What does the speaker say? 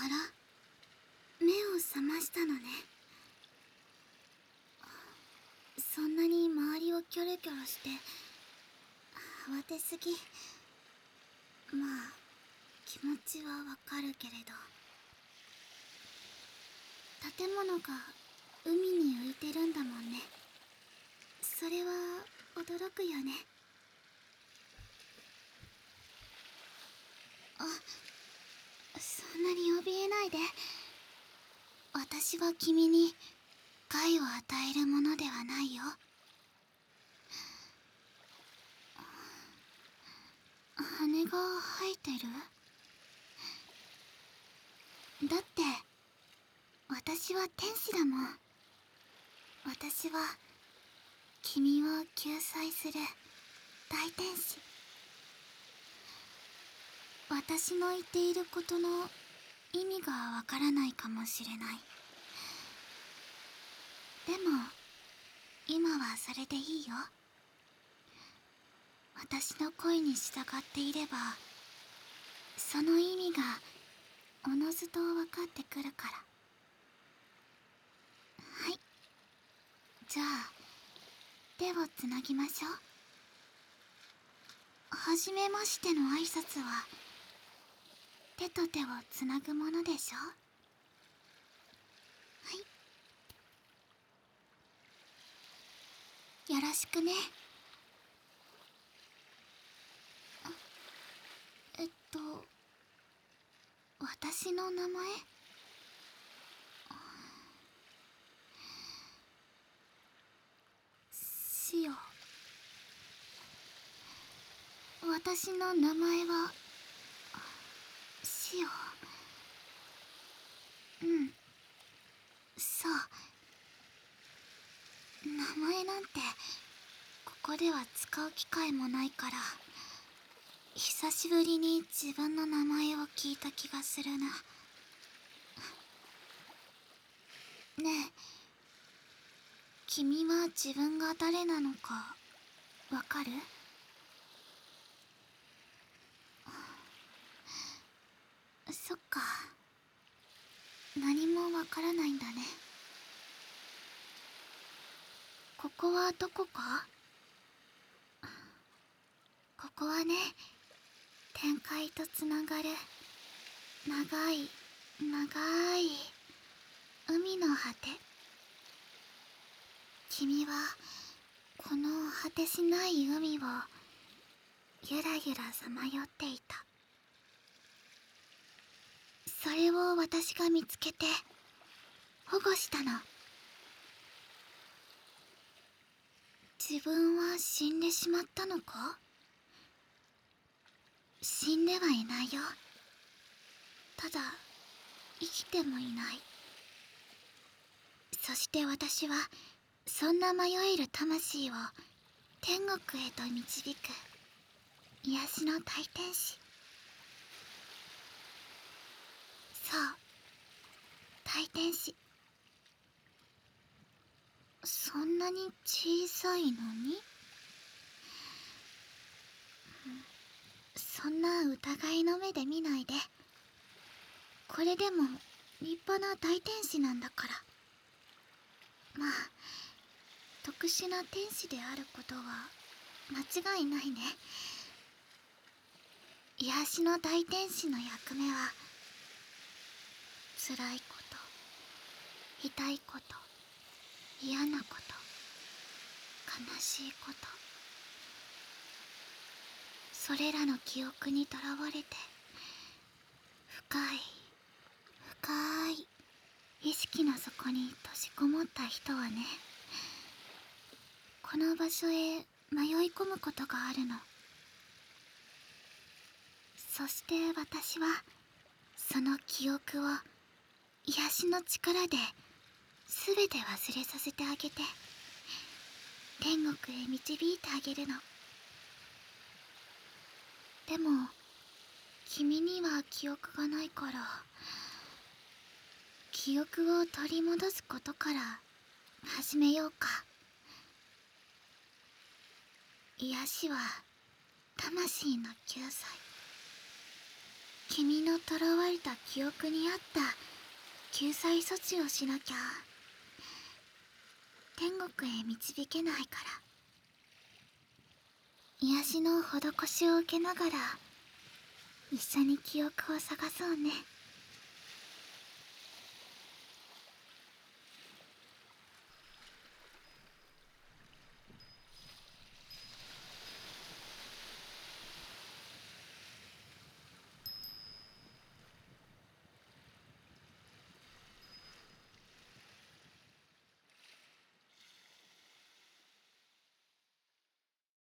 あら、目を覚ましたのね。そんなに周りをキョロキョロして慌てすぎ。まあ気持ちはわかるけれど、建物が海に浮いてるんだもんね。それは驚くよね。そんなに怯えないで。私は君に害を与えるものではないよ。羽が生えてる？だって私は天使だもん。私は君を救済する大天使。私の言っていることの意味がわからないかもしれない。でも今はそれでいいよ。私の声に従っていればその意味がおのずと分かってくるから。はい、じゃあ手をつなぎましょう。はじめましての挨拶は手と手をつなぐものでしょ。はい、よろしくね。私の名前？シオ。私の名前はシオ。うん、そう。名前なんてここでは使う機会もないから、久しぶりに自分の名前を聞いた気がするな。ねえ、君は自分が誰なのかわかる？そっか、何もわからないんだね。ここはどこか？ここはね、天界とつながる長い長い海の果て。君はこの果てしない海をゆらゆらさまよっていた。それを私が見つけて保護したの。自分は死んでしまったのか？死んではいないよ。ただ生きてもいない。そして私はそんな迷える魂を天国へと導く癒しの大天使。そう、大天使。そんなに小さいのに？そんな疑いの目で見ないで。これでも立派な大天使なんだから。まあ特殊な天使であることは間違いないね。癒しの大天使の役目は、辛いこと、痛いこと、嫌なこと、悲しいこと、それらの記憶にとらわれて深い深い意識の底に閉じこもった人はね、この場所へ迷い込むことがあるの。そして私はその記憶を癒しの力で全て忘れさせてあげて天国へ導いてあげるの。でも君には記憶がないから、記憶を取り戻すことから始めようか。癒しは魂の救済。 君の囚われた記憶に合った救済措置をしなきゃ天国へ導けないから。癒しの施しを受けながら一緒に記憶を探そうね。